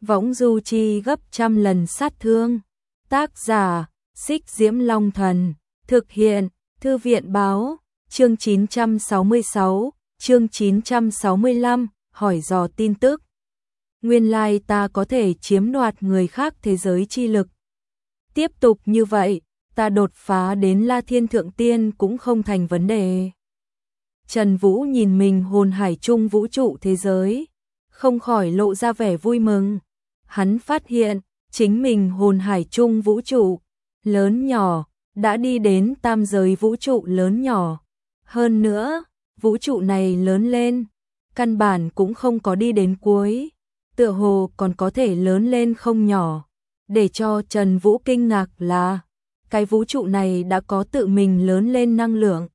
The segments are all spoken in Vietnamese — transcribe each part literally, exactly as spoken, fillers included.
võng du chi gấp trăm lần sát thương. Tác giả, Xích Diễm Long Thần. Thực hiện, Thư viện báo. Chương chín trăm sáu mươi sáu, chương chín trăm sáu mươi lăm, hỏi dò tin tức. Nguyên lai ta có thể chiếm đoạt người khác thế giới chi lực. Tiếp tục như vậy, ta đột phá đến La Thiên Thượng Tiên cũng không thành vấn đề. Trần Vũ nhìn mình hồn hải chung vũ trụ thế giới, không khỏi lộ ra vẻ vui mừng. Hắn phát hiện, chính mình hồn hải chung vũ trụ, lớn nhỏ, đã đi đến tam giới vũ trụ lớn nhỏ. Hơn nữa, vũ trụ này lớn lên, căn bản cũng không có đi đến cuối, tựa hồ còn có thể lớn lên không nhỏ. Để cho Trần Vũ kinh ngạc là, cái vũ trụ này đã có tự mình lớn lên năng lượng.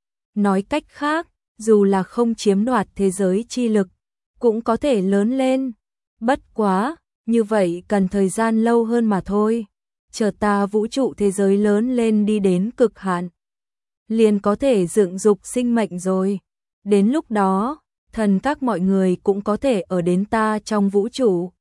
Nói cách khác, dù là không chiếm đoạt thế giới chi lực, cũng có thể lớn lên. Bất quá, như vậy cần thời gian lâu hơn mà thôi. Chờ ta vũ trụ thế giới lớn lên đi đến cực hạn, liền có thể dựng dục sinh mệnh rồi. Đến lúc đó, thần các mọi người cũng có thể ở đến ta trong vũ trụ.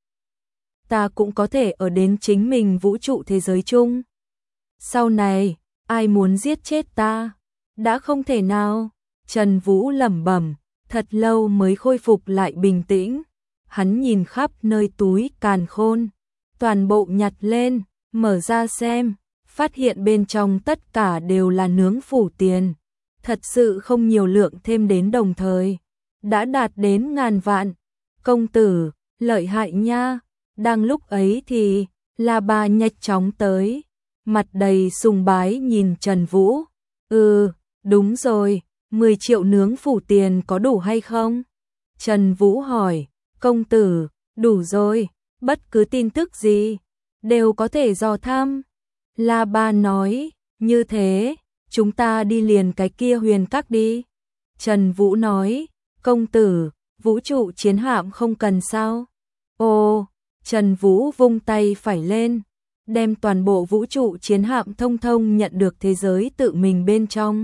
Ta cũng có thể ở đến chính mình vũ trụ thế giới chung. Sau này, ai muốn giết chết ta? Đã không thể nào. Trần Vũ lẩm bẩm, thật lâu mới khôi phục lại bình tĩnh. Hắn nhìn khắp nơi túi càn khôn, toàn bộ nhặt lên, mở ra xem, phát hiện bên trong tất cả đều là nướng phủ tiền. Thật sự không nhiều lượng thêm đến đồng thời. Đã đạt đến ngàn vạn. Công tử, lợi hại nha. Đang lúc ấy thì, La Ba nhanh chóng tới, mặt đầy sùng bái nhìn Trần Vũ. Ừ, đúng rồi, mười triệu nướng phủ tiền có đủ hay không? Trần Vũ hỏi, công tử, đủ rồi, bất cứ tin tức gì, đều có thể dò thăm. La Ba nói, như thế, chúng ta đi liền cái kia huyền các đi. Trần Vũ nói, công tử, vũ trụ chiến hạm không cần sao? Ồ, Trần Vũ vung tay phải lên, đem toàn bộ vũ trụ chiến hạm thông thông nhận được thế giới tự mình bên trong.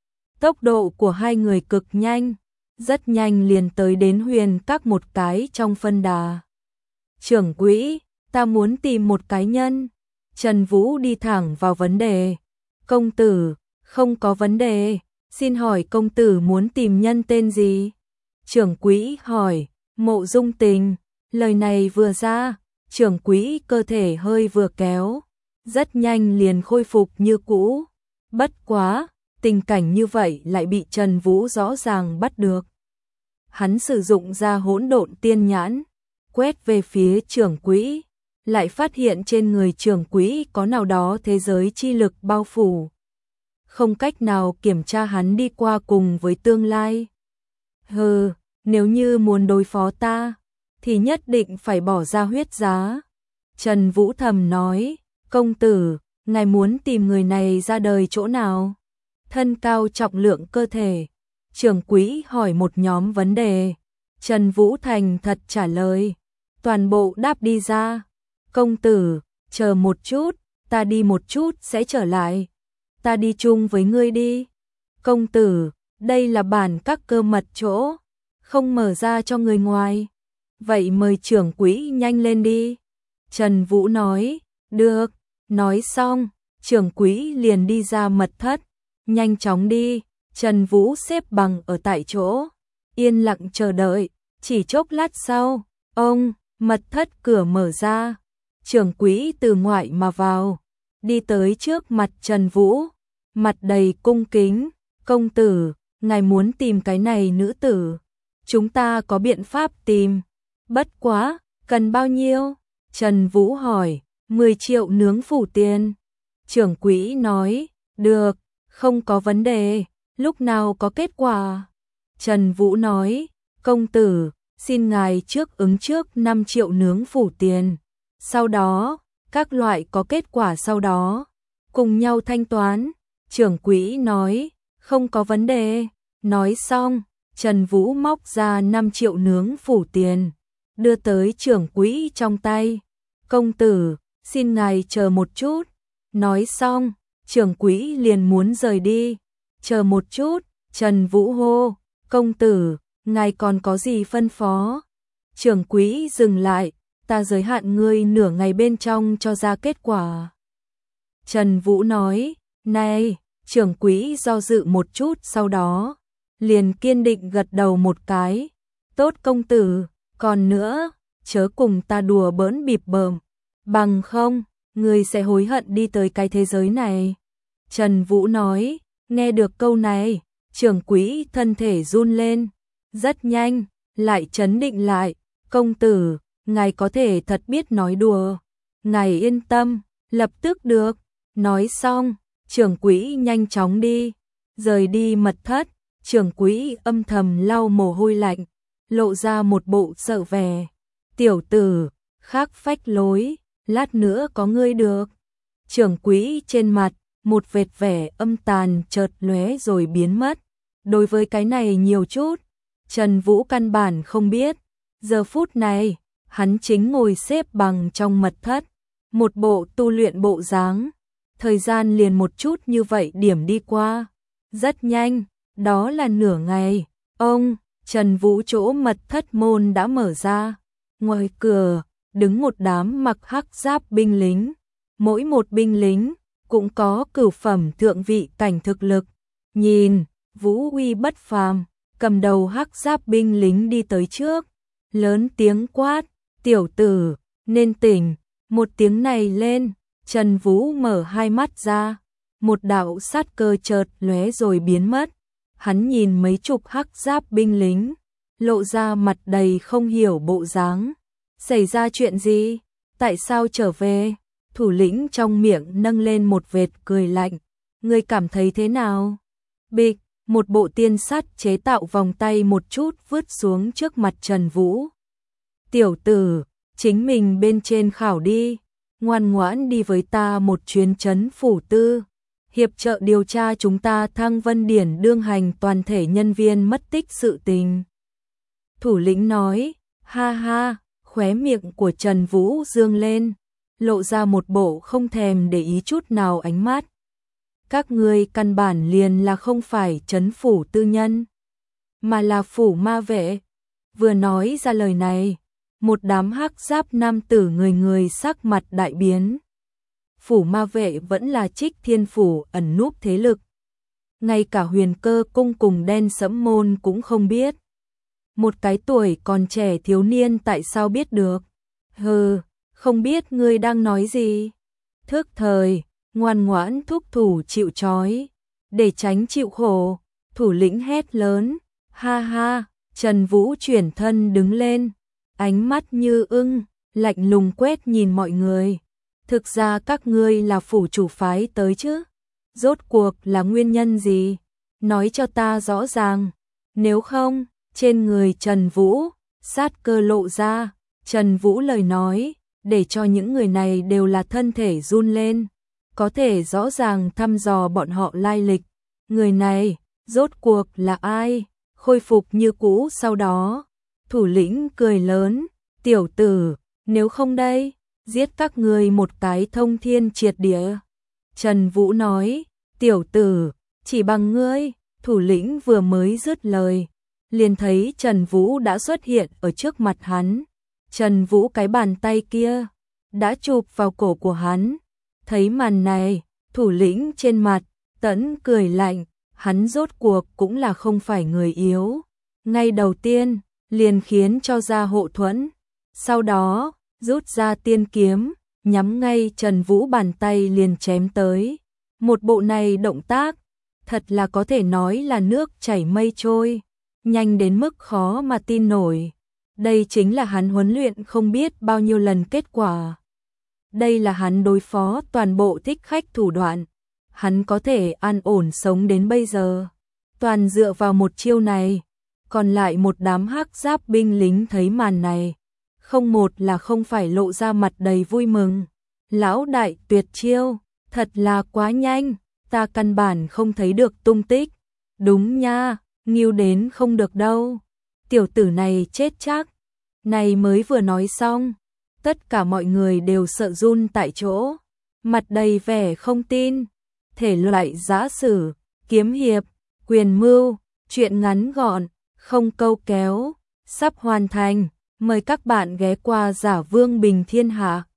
Tốc độ của hai người cực nhanh, rất nhanh liền tới đến huyền các một cái trong phân đà. Trưởng quỹ, ta muốn tìm một cái nhân. Trần Vũ đi thẳng vào vấn đề. Công tử, không có vấn đề, xin hỏi công tử muốn tìm nhân tên gì? Trưởng quỹ hỏi, Mộ Dung Tình. Lời này vừa ra, trưởng quỹ cơ thể hơi vừa kéo, rất nhanh liền khôi phục như cũ. Bất quá, tình cảnh như vậy lại bị Trần Vũ rõ ràng bắt được. Hắn sử dụng ra hỗn độn tiên nhãn, quét về phía trưởng quỹ, lại phát hiện trên người trưởng quỹ có nào đó thế giới chi lực bao phủ. Không cách nào kiểm tra hắn đi qua cùng với tương lai. Hừ, nếu như muốn đối phó ta, thì nhất định phải bỏ ra huyết giá. Trần Vũ thầm nói, công tử, ngài muốn tìm người này ra đời chỗ nào? Thân cao trọng lượng cơ thể. Trưởng quỹ hỏi một nhóm vấn đề. Trần Vũ thành thật trả lời. Toàn bộ đáp đi ra. Công tử, chờ một chút, ta đi một chút sẽ trở lại. Ta đi chung với ngươi đi. Công tử, đây là bản các cơ mật chỗ, không mở ra cho người ngoài. Vậy mời trưởng quỹ nhanh lên đi. Trần Vũ nói, được. Nói xong, trưởng quỹ liền đi ra mật thất. Nhanh chóng đi. Trần Vũ xếp bằng ở tại chỗ, yên lặng chờ đợi. Chỉ chốc lát sau, ông, mật thất cửa mở ra. Trưởng quỹ từ ngoại mà vào, đi tới trước mặt Trần Vũ, mặt đầy cung kính. Công tử, ngài muốn tìm cái này nữ tử. Chúng ta có biện pháp tìm. Bất quá, cần bao nhiêu? Trần Vũ hỏi, mười triệu nướng phủ tiền. Trưởng quỹ nói, được, không có vấn đề, lúc nào có kết quả? Trần Vũ nói, công tử, xin ngài trước ứng trước năm triệu nướng phủ tiền. Sau đó, các loại có kết quả sau đó, cùng nhau thanh toán. Trưởng quỹ nói, không có vấn đề. Nói xong, Trần Vũ móc ra năm triệu nướng phủ tiền, đưa tới trưởng quỹ trong tay. Công tử, xin ngài chờ một chút. Nói xong, trưởng quỹ liền muốn rời đi. Chờ một chút, Trần Vũ hô, công tử, ngài còn có gì phân phó? Trưởng quỹ dừng lại, ta giới hạn ngươi nửa ngày bên trong cho ra kết quả. Trần Vũ nói, này, trưởng quỹ do dự một chút sau đó, liền kiên định gật đầu một cái. Tốt công tử, còn nữa, chớ cùng ta đùa bỡn bịp bợm, bằng không, ngươi sẽ hối hận đi tới cái thế giới này. Trần Vũ nói, nghe được câu này, trưởng quỹ thân thể run lên, rất nhanh, lại trấn định lại, công tử, ngài có thể thật biết nói đùa, ngài yên tâm, lập tức được. Nói xong, trưởng quỹ nhanh chóng đi, rời đi mật thất, trưởng quỹ âm thầm lau mồ hôi lạnh, lộ ra một bộ sợ vẻ. Tiểu tử, khác phách lối, lát nữa có ngươi được. Trưởng quỹ trên mặt, một vệt vẻ âm tàn chợt lóe rồi biến mất. Đối với cái này nhiều chút, Trần Vũ căn bản không biết. Giờ phút này, hắn chính ngồi xếp bằng trong mật thất, một bộ tu luyện bộ dáng. Thời gian liền một chút như vậy điểm đi qua. Rất nhanh, đó là nửa ngày. Ông, Trần Vũ chỗ mật thất môn đã mở ra. Ngoài cửa, đứng một đám mặc hắc giáp binh lính. Mỗi một binh lính, cũng có cửu phẩm thượng vị cảnh thực lực. Nhìn, Vũ uy bất phàm, cầm đầu hắc giáp binh lính đi tới trước. Lớn tiếng quát, tiểu tử, nên tỉnh. Một tiếng này lên, Trần Vũ mở hai mắt ra, một đạo sát cơ chợt lóe rồi biến mất. Hắn nhìn mấy chục hắc giáp binh lính, lộ ra mặt đầy không hiểu bộ dáng. Xảy ra chuyện gì? Tại sao trở về? Thủ lĩnh trong miệng nâng lên một vệt cười lạnh. Ngươi cảm thấy thế nào? Bịch, một bộ tiên sắt chế tạo vòng tay một chút vứt xuống trước mặt Trần Vũ. Tiểu tử, chính mình bên trên khảo đi. Ngoan ngoãn đi với ta một chuyến trấn phủ tư, hiệp trợ điều tra chúng ta Thăng Vân Điển đương hành toàn thể nhân viên mất tích sự tình. Thủ lĩnh nói, ha ha, khóe miệng của Trần Vũ dương lên, lộ ra một bộ không thèm để ý chút nào ánh mắt. Các ngươi căn bản liền là không phải trấn phủ tư nhân, mà là phủ ma vệ. Vừa nói ra lời này, một đám hắc giáp nam tử người người sắc mặt đại biến. Phủ ma vệ vẫn là Trích Thiên phủ ẩn núp thế lực. Ngay cả Huyền Cơ cung cùng Đen Sẫm môn cũng không biết. Một cái tuổi còn trẻ thiếu niên tại sao biết được? Hừ, không biết ngươi đang nói gì. Thức thời, ngoan ngoãn thúc thủ chịu trói, để tránh chịu khổ. Thủ lĩnh hét lớn, ha ha. Trần Vũ chuyển thân đứng lên, ánh mắt như ưng, lạnh lùng quét nhìn mọi người. Thực ra các ngươi là phủ chủ phái tới chứ? Rốt cuộc là nguyên nhân gì? Nói cho ta rõ ràng. Nếu không, trên người Trần Vũ, sát cơ lộ ra. Trần Vũ lời nói, để cho những người này đều là thân thể run lên. Có thể rõ ràng thăm dò bọn họ lai lịch. Người này, rốt cuộc là ai? Khôi phục như cũ sau đó. Thủ lĩnh cười lớn, tiểu tử, nếu không đây, giết các ngươi một cái thông thiên triệt địa. Trần Vũ nói, tiểu tử, chỉ bằng ngươi. Thủ lĩnh vừa mới dứt lời, liền thấy Trần Vũ đã xuất hiện ở trước mặt hắn. Trần Vũ cái bàn tay kia, đã chụp vào cổ của hắn. Thấy màn này, thủ lĩnh trên mặt, tẫn cười lạnh, hắn rốt cuộc cũng là không phải người yếu. Ngay đầu tiên, liền khiến cho ra hộ thuẫn. Sau đó, rút ra tiên kiếm, nhắm ngay Trần Vũ bàn tay liền chém tới. Một bộ này động tác, thật là có thể nói là nước chảy mây trôi, nhanh đến mức khó mà tin nổi. Đây chính là hắn huấn luyện không biết bao nhiêu lần kết quả. Đây là hắn đối phó toàn bộ thích khách thủ đoạn. Hắn có thể an ổn sống đến bây giờ, toàn dựa vào một chiêu này. Còn lại một đám hắc giáp binh lính thấy màn này, không một là không phải lộ ra mặt đầy vui mừng. Lão đại tuyệt chiêu, thật là quá nhanh, ta căn bản không thấy được tung tích. Đúng nha, nghiêu đến không được đâu. Tiểu tử này chết chắc. Này mới vừa nói xong, tất cả mọi người đều sợ run tại chỗ, mặt đầy vẻ không tin. Thể loại giã sử, kiếm hiệp, quyền mưu, chuyện ngắn gọn, không câu kéo, sắp hoàn thành. Mời các bạn ghé qua Giả Vương Bình Thiên Hạ.